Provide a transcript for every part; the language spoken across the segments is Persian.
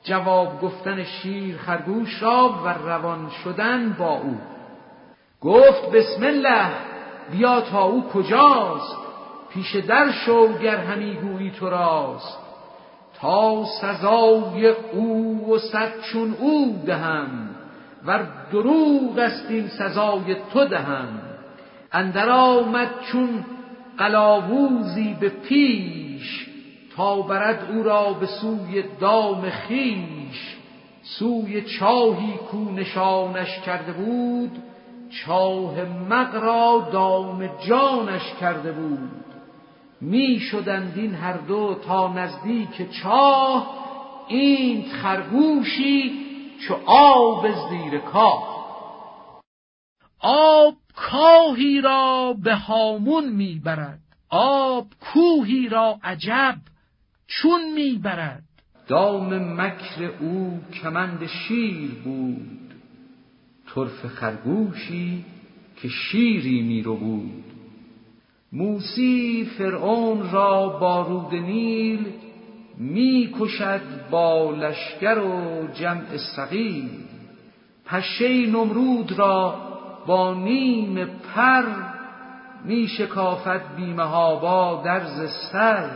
جواب گفتن شیر خرگوش را و روان شدن با او. گفت بسم الله، بیا تا او کجاست، پیش در شو گر همی گویی تو راست. تا سزای او و صد چون او دهم، ور دروغ است این سزای تو دهم. اندر آمد چون قلاووزی به پیش، تا برد او را به سوی دام خویش. سوی چاهی کو نشانش کرده بود، چاه مغ را دام جانش کرده بود. می شدند این هر دو تا نزدیک چاه، اینت خرگوشی چو آب زیر کاه. آب کاهی را به هامون می برد، آب کوهی را عجب چون می برد. دام مکر او کمند شیر بود، طرف خرگوشی که شیری می رو بود. موسی فرعون را با رود نیل، می کشد با لشکر و جمع ثقیل. پشه نمرود را با نیم پر، می شکافد بی محابا درز سر.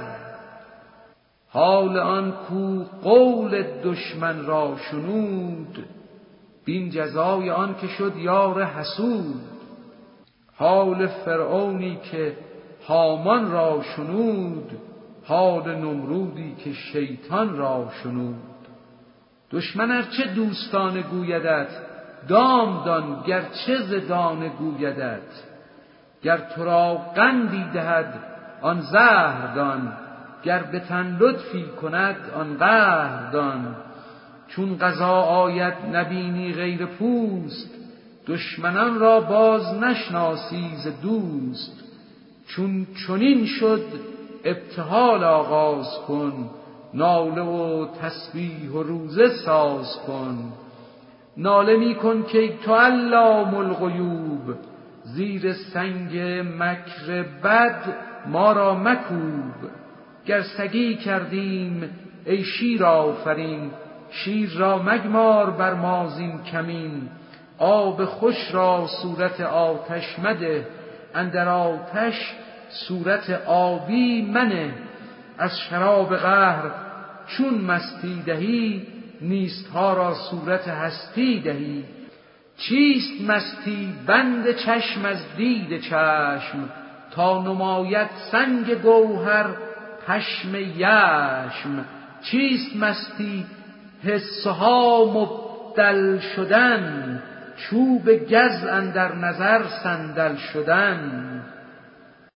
حال آن کو قول دشمن را شنود، بین جزای آن که شد یار حسود. حال فرعونی که هامان را شنود، حال نمرودی که شیطان را شنود. دشمن ارچه دوستانه گویدت، دام دان گرچه ز دانه گویدت. گر تو را قندی دهد آن زهر دان، گر به تن لطفی کند آن قهر دان. چون قضا آید نبینی غیر پوست، دشمنان را باز نشناسی ز دوست. چون چنین شد ابتهال آغاز کن، ناله و تسبیح و روزه ساز کن. ناله می کن که تو علام الغیوب، زیر سنگ مکر بد ما را مکوب. گر سگی کردیم ای شیر آفرین، شیر را مگمار بر ما زین کمین. آب خوش را صورت آتش مده، اندر آتش صورت آبی منه. از شراب قهر چون مستی دهی، نیستها را صورت هستی دهی. چیست مستی بند چشم از دید چشم، تا نماید سنگ گوهر پشم یشم. چیست مستی حسها مبدل شدن، چوب گز اندر نظر صندل شدن.